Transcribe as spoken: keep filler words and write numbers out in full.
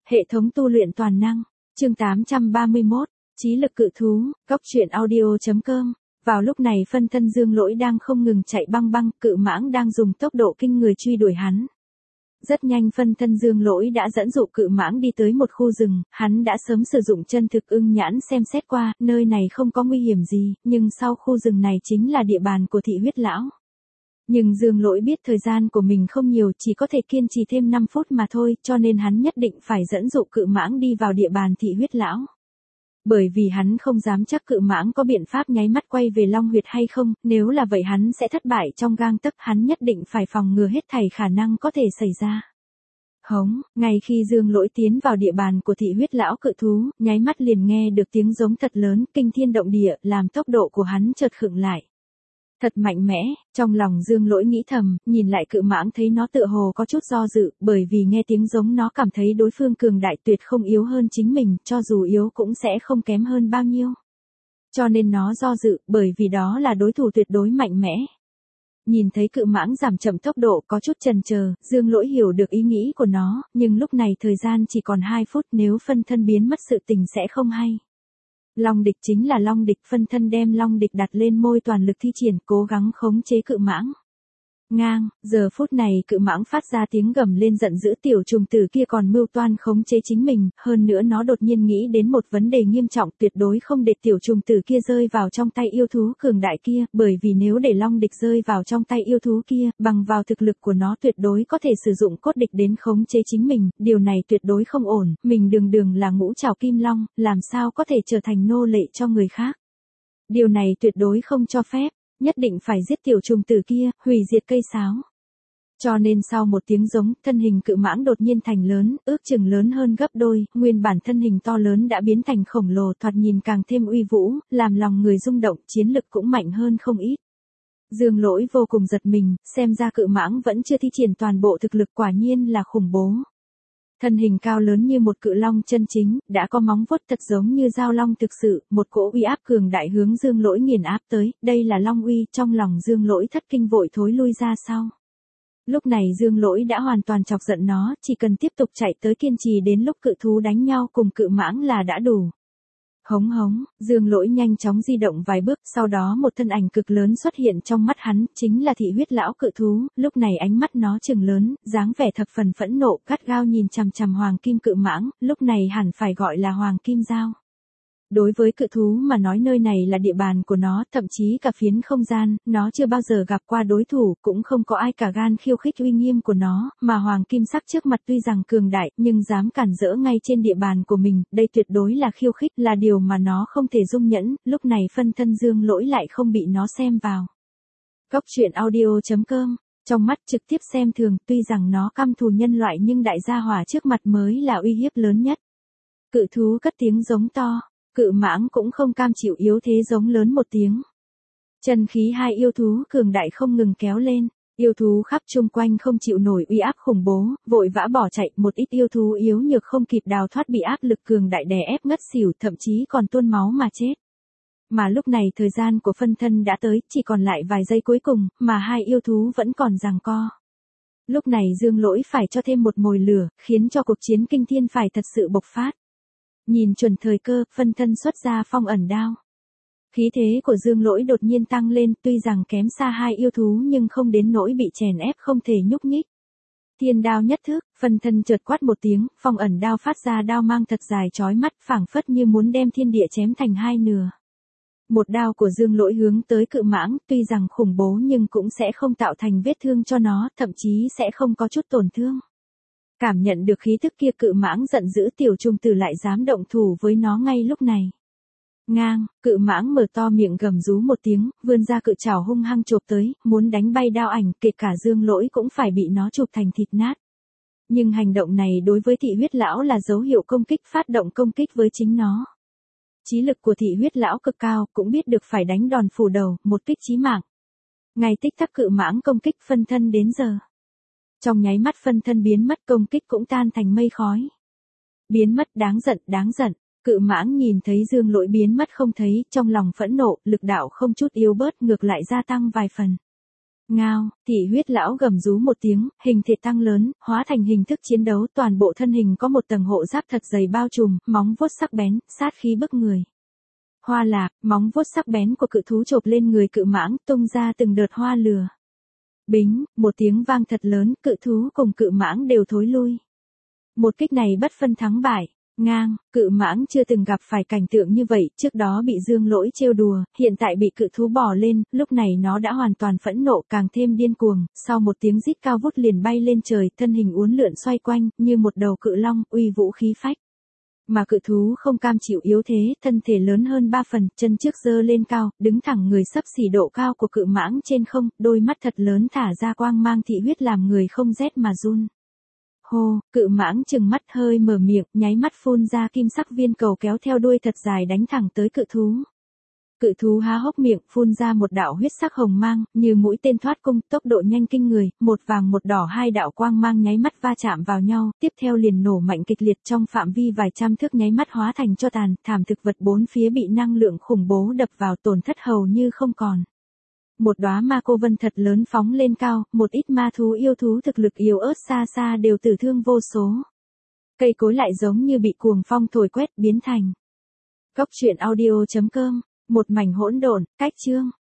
Hệ thống tu luyện toàn năng, chương tám trăm ba mươi mốt, trí lực cự thú, góc truyện audio chấm com. Vào lúc này phân thân Dương Lỗi đang không ngừng chạy băng băng, cự mãng đang dùng tốc độ kinh người truy đuổi hắn. Rất nhanh phân thân Dương Lỗi đã dẫn dụ cự mãng đi tới một khu rừng, hắn đã sớm sử dụng chân thực ưng nhãn xem xét qua, nơi này không có nguy hiểm gì, nhưng sau khu rừng này chính là địa bàn của thị huyết lão. Nhưng Dương Lỗi biết thời gian của mình không nhiều, chỉ có thể kiên trì thêm năm phút mà thôi, cho nên hắn nhất định phải dẫn dụ cự mãng đi vào địa bàn thị huyết lão. Bởi vì hắn không dám chắc cự mãng có biện pháp nháy mắt quay về Long huyệt hay không, nếu là vậy hắn sẽ thất bại trong gang tấc, hắn nhất định phải phòng ngừa hết thảy khả năng có thể xảy ra. Hống, ngay khi Dương Lỗi tiến vào địa bàn của thị huyết lão cự thú, nháy mắt liền nghe được tiếng giống thật lớn, kinh thiên động địa, làm tốc độ của hắn chợt khựng lại. Thật mạnh mẽ, trong lòng Dương Lỗi nghĩ thầm, nhìn lại cự mãng thấy nó tựa hồ có chút do dự, bởi vì nghe tiếng giống nó cảm thấy đối phương cường đại tuyệt không yếu hơn chính mình, cho dù yếu cũng sẽ không kém hơn bao nhiêu. Cho nên nó do dự, bởi vì đó là đối thủ tuyệt đối mạnh mẽ. Nhìn thấy cự mãng giảm chậm tốc độ có chút chần chờ, Dương Lỗi hiểu được ý nghĩ của nó, nhưng lúc này thời gian chỉ còn hai phút, nếu phân thân biến mất sự tình sẽ không hay. Long địch chính là long địch, phân thân đem long địch đặt lên môi toàn lực thi triển, cố gắng khống chế cự mãng. Ngang, giờ phút này cự mãng phát ra tiếng gầm lên giận dữ, tiểu trùng tử kia còn mưu toan khống chế chính mình, hơn nữa nó đột nhiên nghĩ đến một vấn đề nghiêm trọng, tuyệt đối không để tiểu trùng tử kia rơi vào trong tay yêu thú cường đại kia, bởi vì nếu để long địch rơi vào trong tay yêu thú kia, bằng vào thực lực của nó tuyệt đối có thể sử dụng cốt địch đến khống chế chính mình, điều này tuyệt đối không ổn, mình đường đường là ngũ trảo kim long, làm sao có thể trở thành nô lệ cho người khác. Điều này tuyệt đối không cho phép. Nhất định phải giết tiểu trùng tử kia, hủy diệt cây sáo. Cho nên sau một tiếng giống, thân hình cự mãng đột nhiên thành lớn, ước chừng lớn hơn gấp đôi, nguyên bản thân hình to lớn đã biến thành khổng lồ, thoạt nhìn càng thêm uy vũ, làm lòng người rung động, chiến lực cũng mạnh hơn không ít. Dương Lỗi vô cùng giật mình, xem ra cự mãng vẫn chưa thi triển toàn bộ thực lực, quả nhiên là khủng bố. Thân hình cao lớn như một cự long chân chính, đã có móng vuốt thật giống như dao long thực sự, một cỗ uy áp cường đại hướng Dương Lỗi nghiền áp tới, đây là long uy, trong lòng Dương Lỗi thất kinh vội thối lui ra sau. Lúc này Dương Lỗi đã hoàn toàn chọc giận nó, chỉ cần tiếp tục chạy tới kiên trì đến lúc cự thú đánh nhau cùng cự mãng là đã đủ. Hống hống, Dương Lỗi nhanh chóng di động vài bước, sau đó một thân ảnh cực lớn xuất hiện trong mắt hắn, chính là thị huyết lão cự thú, lúc này ánh mắt nó trừng lớn, dáng vẻ thập phần phẫn nộ, gắt gao nhìn chằm chằm hoàng kim cự mãng, lúc này hẳn phải gọi là hoàng kim dao. Đối với cự thú mà nói nơi này là địa bàn của nó, thậm chí cả phiến không gian, nó chưa bao giờ gặp qua đối thủ, cũng không có ai cả gan khiêu khích uy nghiêm của nó, mà hoàng kim sắc trước mặt tuy rằng cường đại, nhưng dám cản rỡ ngay trên địa bàn của mình, đây tuyệt đối là khiêu khích, là điều mà nó không thể dung nhẫn, lúc này phân thân Dương Lỗi lại không bị nó xem vào. Góc truyện audio chấm com, trong mắt trực tiếp xem thường, tuy rằng nó căm thù nhân loại nhưng đại gia hỏa trước mặt mới là uy hiếp lớn nhất. Cự thú cất tiếng giống to. Cự mãng cũng không cam chịu yếu thế giống lớn một tiếng. Chân khí hai yêu thú cường đại không ngừng kéo lên, yêu thú khắp chung quanh không chịu nổi uy áp khủng bố, vội vã bỏ chạy, một ít yêu thú yếu nhược không kịp đào thoát bị áp lực cường đại đè ép ngất xỉu, thậm chí còn tuôn máu mà chết. Mà lúc này thời gian của phân thân đã tới, chỉ còn lại vài giây cuối cùng, mà hai yêu thú vẫn còn giằng co. Lúc này Dương Lỗi phải cho thêm một mồi lửa, khiến cho cuộc chiến kinh thiên phải thật sự bộc phát. Nhìn chuẩn thời cơ, phân thân xuất ra phong ẩn đao. Khí thế của Dương Lỗi đột nhiên tăng lên, tuy rằng kém xa hai yêu thú nhưng không đến nỗi bị chèn ép không thể nhúc nhích. Thiên đao nhất thức, phân thân chợt quát một tiếng, phong ẩn đao phát ra đao mang thật dài chói mắt, phảng phất như muốn đem thiên địa chém thành hai nửa. Một đao của Dương Lỗi hướng tới cự mãng, tuy rằng khủng bố nhưng cũng sẽ không tạo thành vết thương cho nó, thậm chí sẽ không có chút tổn thương. Cảm nhận được khí tức kia cự mãng giận dữ, tiểu trùng tử lại dám động thủ với nó ngay lúc này. Ngang, cự mãng mở to miệng gầm rú một tiếng, vươn ra cự trảo hung hăng chộp tới, muốn đánh bay đao ảnh, kể cả Dương Lỗi cũng phải bị nó chụp thành thịt nát. Nhưng hành động này đối với thị huyết lão là dấu hiệu công kích, phát động công kích với chính nó. Trí lực của thị huyết lão cực cao, cũng biết được phải đánh đòn phủ đầu, một kích chí mạng. Ngay tích tắc cự mãng công kích phân thân đến giờ. Trong nháy mắt phân thân biến mất, công kích cũng tan thành mây khói. Biến mất, đáng giận, đáng giận. Cự mãng nhìn thấy Dương Lỗi biến mất không thấy, trong lòng phẫn nộ, lực đạo không chút yếu bớt, ngược lại gia tăng vài phần. Ngao, thị huyết lão gầm rú một tiếng, hình thể tăng lớn, hóa thành hình thức chiến đấu, toàn bộ thân hình có một tầng hộ giáp thật dày bao trùm, móng vuốt sắc bén, sát khí bức người. Hoa lạc, móng vuốt sắc bén của cự thú chộp lên người cự mãng, tung ra từng đợt hoa lửa. Bính, một tiếng vang thật lớn, cự thú cùng cự mãng đều thối lui. Một kích này bất phân thắng bại. Ngang, cự mãng chưa từng gặp phải cảnh tượng như vậy, trước đó bị Dương Lỗi trêu đùa, hiện tại bị cự thú bỏ lên, lúc này nó đã hoàn toàn phẫn nộ, càng thêm điên cuồng, sau một tiếng rít cao vút liền bay lên trời, thân hình uốn lượn xoay quanh, như một đầu cự long, uy vũ khí phách. Mà cự thú không cam chịu yếu thế, thân thể lớn hơn ba phần, chân trước giơ lên cao, đứng thẳng người sấp xỉ độ cao của cự mãng trên không, đôi mắt thật lớn thả ra quang mang thị huyết làm người không rét mà run. Hô, cự mãng trừng mắt hơi mở miệng, nháy mắt phun ra kim sắc viên cầu kéo theo đuôi thật dài đánh thẳng tới cự thú. Cự thú há hốc miệng, phun ra một đạo huyết sắc hồng mang, như mũi tên thoát cung, tốc độ nhanh kinh người, một vàng một đỏ hai đạo quang mang nháy mắt va chạm vào nhau, tiếp theo liền nổ mạnh kịch liệt trong phạm vi vài trăm thước nháy mắt hóa thành tro tàn, thảm thực vật bốn phía bị năng lượng khủng bố đập vào tổn thất hầu như không còn. Một đóa ma cô vân thật lớn phóng lên cao, một ít ma thú yêu thú thực lực yếu ớt xa xa đều tử thương vô số. Cây cối lại giống như bị cuồng phong thổi quét biến thành. Góc truyện audio chấm com, một mảnh hỗn độn, cách chương.